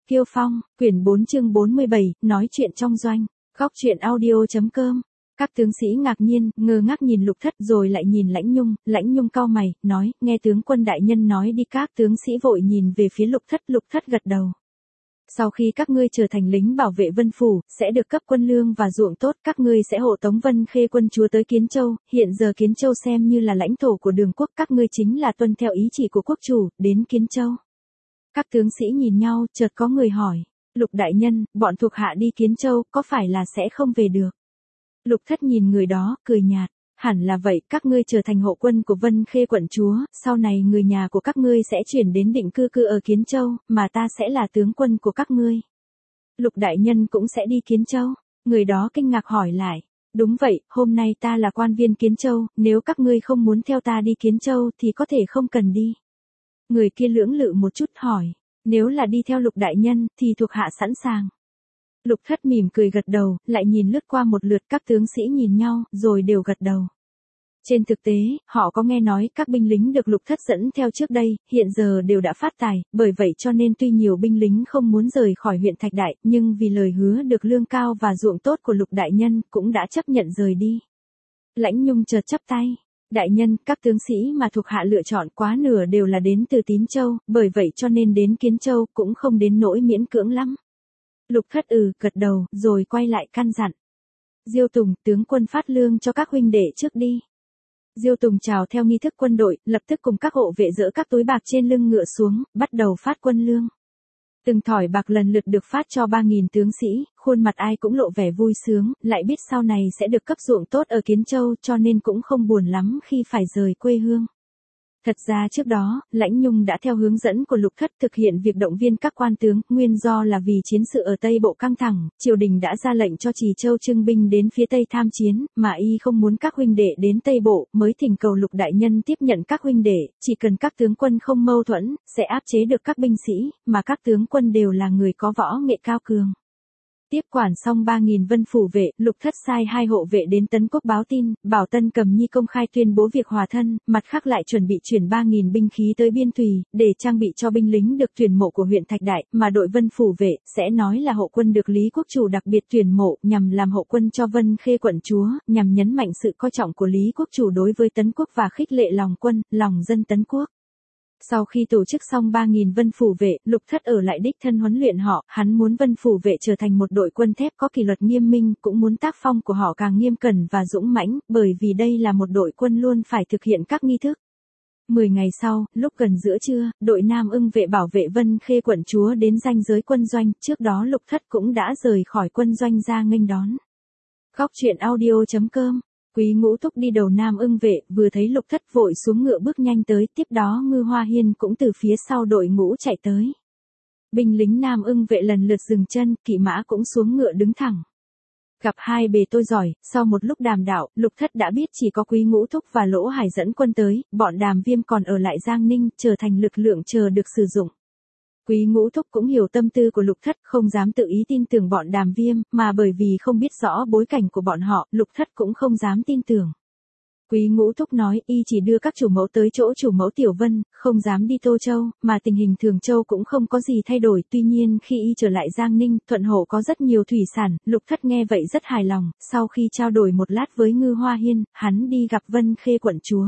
Kiêu Phong, quyển 4 chương 47, nói chuyện trong doanh. Góc truyện audio.com. Các tướng sĩ ngạc nhiên, ngơ ngác nhìn Lục Thất rồi lại nhìn Lãnh Nhung cau mày, nói, nghe tướng quân đại nhân nói đi. Các tướng sĩ vội nhìn về phía Lục Thất gật đầu. Sau khi các ngươi trở thành lính bảo vệ Vân Phủ, sẽ được cấp quân lương và ruộng tốt, các ngươi sẽ hộ tống Vân Khê quân chúa tới Kiến Châu, hiện giờ Kiến Châu xem như là lãnh thổ của Đường quốc, các ngươi chính là tuân theo ý chỉ của quốc chủ, đến Kiến Châu. Các tướng sĩ nhìn nhau, chợt có người hỏi, Lục đại nhân, bọn thuộc hạ đi Kiến Châu, có phải là sẽ không về được? Lục Thất nhìn người đó, cười nhạt, hẳn là vậy, các ngươi trở thành hộ quân của Vân Khê quận chúa, sau này người nhà của các ngươi sẽ chuyển đến định cư ở Kiến Châu, mà ta sẽ là tướng quân của các ngươi. Lục đại nhân cũng sẽ đi Kiến Châu? Người đó kinh ngạc hỏi lại, đúng vậy, hôm nay ta là quan viên Kiến Châu, nếu các ngươi không muốn theo ta đi Kiến Châu thì có thể không cần đi. Người kia lưỡng lự một chút hỏi, nếu là đi theo Lục đại nhân thì thuộc hạ sẵn sàng. Lục Thất mỉm cười gật đầu, lại nhìn lướt qua một lượt, các tướng sĩ nhìn nhau, rồi đều gật đầu. Trên thực tế, họ có nghe nói các binh lính được Lục Thất dẫn theo trước đây, hiện giờ đều đã phát tài, bởi vậy cho nên tuy nhiều binh lính không muốn rời khỏi huyện Thạch Đại, nhưng vì lời hứa được lương cao và ruộng tốt của Lục đại nhân, cũng đã chấp nhận rời đi. Lãnh Nhung chợt chắp tay. Đại nhân, các tướng sĩ mà thuộc hạ lựa chọn quá nửa đều là đến từ Tín Châu, bởi vậy cho nên đến Kiến Châu cũng không đến nỗi miễn cưỡng lắm. Lục Thất gật đầu, rồi quay lại căn dặn. Diêu Tùng, tướng quân phát lương cho các huynh đệ trước đi. Diêu Tùng chào theo nghi thức quân đội, lập tức cùng các hộ vệ dỡ các túi bạc trên lưng ngựa xuống, bắt đầu phát quân lương. Từng thỏi bạc lần lượt được phát cho 3.000 tướng sĩ, khuôn mặt ai cũng lộ vẻ vui sướng, lại biết sau này sẽ được cấp ruộng tốt ở Kiến Châu, cho nên cũng không buồn lắm khi phải rời quê hương. Thật ra trước đó, Lãnh Nhung đã theo hướng dẫn của Lục Thất thực hiện việc động viên các quan tướng, nguyên do là vì chiến sự ở Tây Bộ căng thẳng, triều đình đã ra lệnh cho Trì Châu trưng binh đến phía Tây tham chiến, mà y không muốn các huynh đệ đến Tây Bộ, mới thỉnh cầu Lục đại nhân tiếp nhận các huynh đệ, chỉ cần các tướng quân không mâu thuẫn, sẽ áp chế được các binh sĩ, mà các tướng quân đều là người có võ nghệ cao cường. Tiếp quản xong 3.000 Vân Phủ vệ, Lục Thất sai 2 hộ vệ đến Tấn Quốc báo tin, bảo Tân Cầm Nhi công khai tuyên bố việc hòa thân, mặt khác lại chuẩn bị chuyển 3.000 binh khí tới Biên Thùy, để trang bị cho binh lính được tuyển mộ của huyện Thạch Đại, mà đội Vân Phủ vệ sẽ nói là hộ quân được Lý Quốc chủ đặc biệt tuyển mộ, nhằm làm hộ quân cho Vân Khê quận chúa, nhằm nhấn mạnh sự coi trọng của Lý Quốc chủ đối với Tấn Quốc và khích lệ lòng quân, lòng dân Tấn Quốc. Sau khi tổ chức xong 3.000 Vân Phủ vệ, Lục Thất ở lại đích thân huấn luyện họ, hắn muốn Vân Phủ vệ trở thành một đội quân thép có kỷ luật nghiêm minh, cũng muốn tác phong của họ càng nghiêm cẩn và dũng mãnh, bởi vì đây là một đội quân luôn phải thực hiện các nghi thức. 10 ngày sau, lúc gần giữa trưa, đội Nam Ưng vệ bảo vệ Vân Khê quận chúa đến ranh giới quân doanh, trước đó Lục Thất cũng đã rời khỏi quân doanh ra nghênh đón. Góc truyện audio.com. Quý Ngũ Thúc đi đầu Nam Ưng vệ, vừa thấy Lục Thất vội xuống ngựa bước nhanh tới, tiếp đó Ngư Hoa Hiên cũng từ phía sau đội ngũ chạy tới. Binh lính Nam Ưng vệ lần lượt dừng chân, kỵ mã cũng xuống ngựa đứng thẳng. Gặp hai bề tôi giỏi, sau một lúc đàm đạo, Lục Thất đã biết chỉ có Quý Ngũ Thúc và Lỗ Hải dẫn quân tới, bọn Đàm Viêm còn ở lại Giang Ninh, trở thành lực lượng chờ được sử dụng. Quý Ngũ Thúc cũng hiểu tâm tư của Lục Thất, không dám tự ý tin tưởng bọn Đàm Viêm, mà bởi vì không biết rõ bối cảnh của bọn họ, Lục Thất cũng không dám tin tưởng. Quý Ngũ Thúc nói, y chỉ đưa các chủ mẫu tới chỗ chủ mẫu Tiểu Vân, không dám đi Tô Châu, mà tình hình Thường Châu cũng không có gì thay đổi, tuy nhiên khi y trở lại Giang Ninh, Thuận Hổ có rất nhiều thủy sản, Lục Thất nghe vậy rất hài lòng, sau khi trao đổi một lát với Ngư Hoa Hiên, hắn đi gặp Vân Khê quận chúa.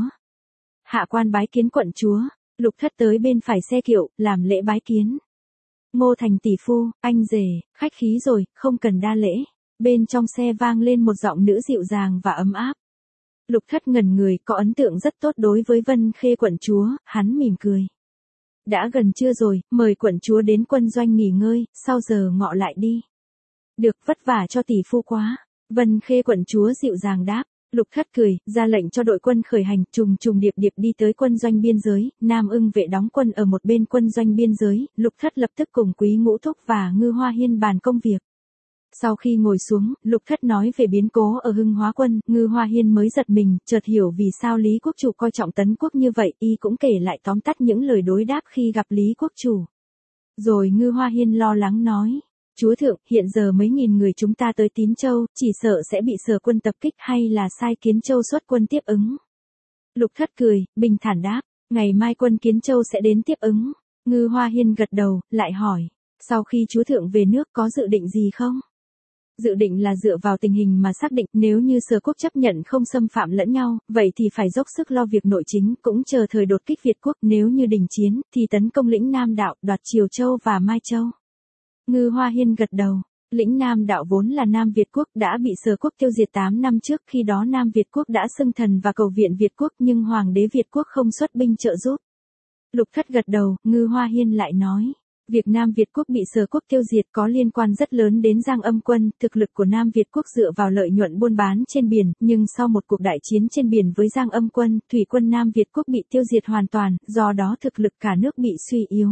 Hạ quan bái kiến quận chúa. Lục Thất tới bên phải xe kiệu, làm lễ bái kiến. Ngô Thành tỷ phu, anh rể, khách khí rồi, không cần đa lễ. Bên trong xe vang lên một giọng nữ dịu dàng và ấm áp. Lục Thất ngẩn người, có ấn tượng rất tốt đối với Vân Khê quận chúa, hắn mỉm cười. Đã gần trưa rồi, mời quận chúa đến quân doanh nghỉ ngơi, sau giờ ngọ lại đi. Được, vất vả cho tỷ phu quá. Vân Khê quận chúa dịu dàng đáp. Lục Thất cười, ra lệnh cho đội quân khởi hành, trùng điệp đi tới quân doanh biên giới, Nam Ưng vệ đóng quân ở một bên quân doanh biên giới, Lục Thất lập tức cùng Quý Ngũ Thúc và Ngư Hoa Hiên bàn công việc. Sau khi ngồi xuống, Lục Thất nói về biến cố ở Hưng Hóa quân, Ngư Hoa Hiên mới giật mình, chợt hiểu vì sao Lý Quốc chủ coi trọng Tấn Quốc như vậy, y cũng kể lại tóm tắt những lời đối đáp khi gặp Lý Quốc chủ. Rồi Ngư Hoa Hiên lo lắng nói. Chúa thượng, hiện giờ mấy nghìn người chúng ta tới Tín Châu, chỉ sợ sẽ bị Sở quân tập kích hay là sai Kiến Châu xuất quân tiếp ứng. Lục Thất cười, bình thản đáp, ngày mai quân Kiến Châu sẽ đến tiếp ứng. Ngư Hoa Hiên gật đầu, lại hỏi, Sau khi chúa thượng về nước có dự định gì không? Dự định là dựa vào tình hình mà xác định, nếu như Sở quốc chấp nhận không xâm phạm lẫn nhau, vậy thì phải dốc sức lo việc nội chính, cũng chờ thời đột kích Việt quốc, nếu như đình chiến, thì tấn công lĩnh Nam Đạo, đoạt Triều Châu và Mai Châu. Ngư Hoa Hiên gật đầu. Lĩnh Nam Đạo vốn là Nam Việt quốc, đã bị Sở quốc tiêu diệt 8 năm trước, khi đó Nam Việt quốc đã xưng thần và cầu viện Việt quốc, nhưng Hoàng đế Việt quốc không xuất binh trợ giúp. Lục Thất gật đầu, Ngư Hoa Hiên lại nói. Việc Nam Việt quốc bị Sở quốc tiêu diệt có liên quan rất lớn đến Giang Âm quân, thực lực của Nam Việt quốc dựa vào lợi nhuận buôn bán trên biển, nhưng sau một cuộc đại chiến trên biển với Giang Âm quân, thủy quân Nam Việt quốc bị tiêu diệt hoàn toàn, do đó thực lực cả nước bị suy yếu.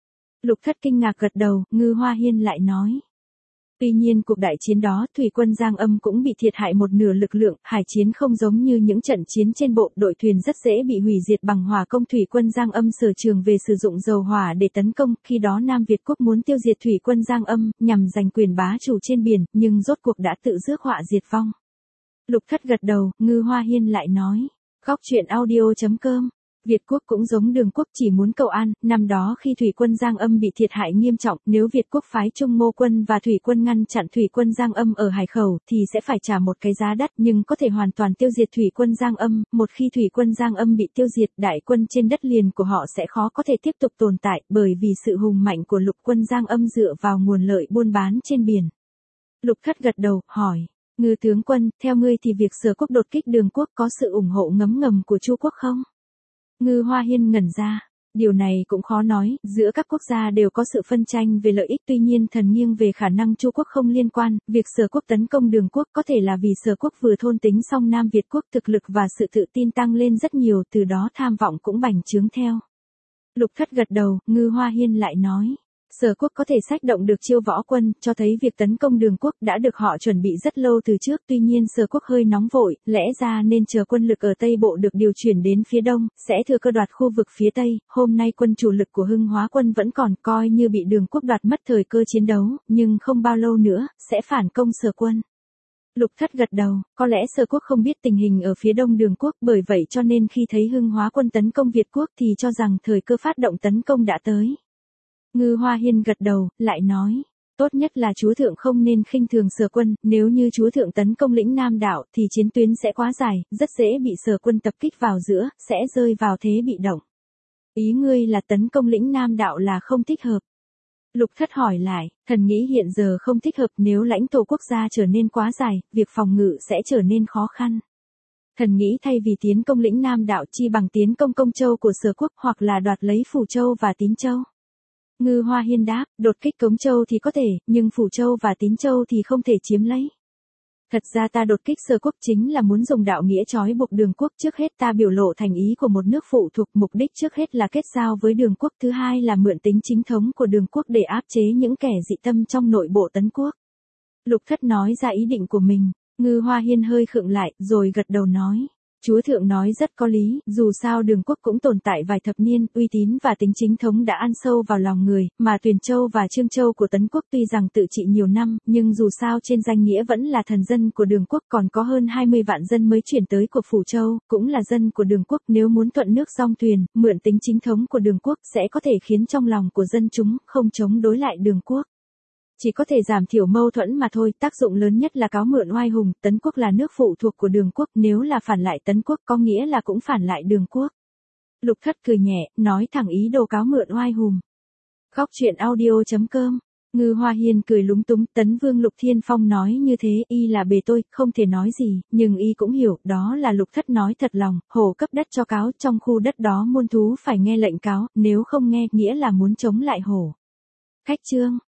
Lục Thất kinh ngạc gật đầu, Ngư Hoa Hiên lại nói. Tuy nhiên cuộc đại chiến đó, thủy quân Giang Âm cũng bị thiệt hại một nửa lực lượng, hải chiến không giống như những trận chiến trên bộ, đội thuyền rất dễ bị hủy diệt bằng hỏa công. Thủy quân Giang Âm sở trường về sử dụng dầu hỏa để tấn công, khi đó Nam Việt quốc muốn tiêu diệt thủy quân Giang Âm, nhằm giành quyền bá chủ trên biển, nhưng rốt cuộc đã tự rước họa diệt vong. Lục Thất gật đầu, Ngư Hoa Hiên lại nói. Góc truyện audio.com Việt quốc cũng giống Đường quốc, chỉ muốn cầu an, năm đó khi thủy quân Giang Âm bị thiệt hại nghiêm trọng, nếu Việt quốc phái Trung Mô quân và thủy quân ngăn chặn thủy quân Giang Âm ở hải khẩu thì sẽ phải trả một cái giá đắt, nhưng có thể hoàn toàn tiêu diệt thủy quân Giang Âm. Một khi thủy quân Giang Âm bị tiêu diệt, đại quân trên đất liền của họ sẽ khó có thể tiếp tục tồn tại, bởi vì sự hùng mạnh của lục quân Giang Âm dựa vào nguồn lợi buôn bán trên biển. Lục Thất gật đầu, hỏi. Ngư tướng quân, theo ngươi thì việc Sở quốc đột kích Đường quốc có sự ủng hộ ngấm ngầm của Chu quốc không? Ngư Hoa Hiên ngẩn ra. Điều này cũng khó nói, giữa các quốc gia đều có sự phân tranh về lợi ích, tuy nhiên thần nghiêng về khả năng Chu quốc không liên quan, việc Sở quốc tấn công Đường quốc có thể là vì Sở quốc vừa thôn tính xong Nam Việt quốc, thực lực và sự tự tin tăng lên rất nhiều, từ đó tham vọng cũng bành trướng theo. Lục Thất gật đầu, Ngư Hoa Hiên lại nói. Sở quốc có thể xách động được chiêu võ quân, cho thấy việc tấn công Đường quốc đã được họ chuẩn bị rất lâu từ trước, tuy nhiên Sở quốc hơi nóng vội, lẽ ra nên chờ quân lực ở Tây Bộ được điều chuyển đến phía Đông, sẽ thừa cơ đoạt khu vực phía Tây. Hôm nay quân chủ lực của Hưng Hóa quân vẫn còn, coi như bị Đường quốc đoạt mất thời cơ chiến đấu, nhưng không bao lâu nữa, sẽ phản công Sở quân. Lục Thất gật đầu, có lẽ Sở quốc không biết tình hình ở phía đông Đường quốc, bởi vậy cho nên khi thấy Hưng Hóa quân tấn công Việt quốc thì cho rằng thời cơ phát động tấn công đã tới. Ngư Hoa Hiên gật đầu, lại nói. Tốt nhất là chúa thượng không nên khinh thường Sở quân, nếu như chúa thượng tấn công lĩnh Nam Đạo thì chiến tuyến sẽ quá dài, rất dễ bị Sở quân tập kích vào giữa, sẽ rơi vào thế bị động. Ý ngươi là tấn công lĩnh Nam Đạo là không thích hợp. Lục Thất hỏi lại, thần nghĩ hiện giờ không thích hợp, nếu lãnh thổ quốc gia trở nên quá dài, việc phòng ngự sẽ trở nên khó khăn. Thần nghĩ thay vì tiến công lĩnh Nam Đạo chi bằng tiến công Công Châu của Sở quốc, hoặc là đoạt lấy Phù Châu và Tín Châu. Ngư Hoa Hiên đáp, đột kích Cống Châu thì có thể, nhưng Phù Châu và Tín Châu thì không thể chiếm lấy. Thật ra ta đột kích Sở quốc chính là muốn dùng đạo nghĩa trói buộc Đường quốc, trước hết ta biểu lộ thành ý của một nước phụ thuộc, mục đích trước hết là kết giao với Đường quốc, thứ hai là mượn tính chính thống của Đường quốc để áp chế những kẻ dị tâm trong nội bộ Tấn quốc. Lục Thất nói ra ý định của mình, Ngư Hoa Hiên hơi khựng lại, rồi gật đầu nói. Chúa thượng nói rất có lý, dù sao Đường quốc cũng tồn tại vài thập niên, uy tín và tính chính thống đã ăn sâu vào lòng người, mà Tuyền Châu và Trương Châu của Tấn quốc tuy rằng tự trị nhiều năm, nhưng dù sao trên danh nghĩa vẫn là thần dân của Đường quốc, còn có hơn 20 vạn dân mới chuyển tới của Phù Châu, cũng là dân của Đường quốc, nếu muốn thuận nước dong thuyền, mượn tính chính thống của Đường quốc sẽ có thể khiến trong lòng của dân chúng không chống đối lại Đường quốc. Chỉ có thể giảm thiểu mâu thuẫn mà thôi, tác dụng lớn nhất là cáo mượn oai hùng, Tấn quốc là nước phụ thuộc của Đường quốc, nếu là phản lại Tấn quốc có nghĩa là cũng phản lại Đường quốc. Lục Thất cười nhẹ, nói thẳng ý đồ cáo mượn oai hùng. Góc truyện audio.com Ngư Hoa Hiên cười lúng túng, Tấn Vương Lục Thiên Phong nói như thế, y là bề tôi, không thể nói gì, nhưng y cũng hiểu, đó là Lục Thất nói thật lòng, hổ cấp đất cho cáo, trong khu đất đó muôn thú phải nghe lệnh cáo, nếu không nghe, nghĩa là muốn chống lại hổ. Khách chương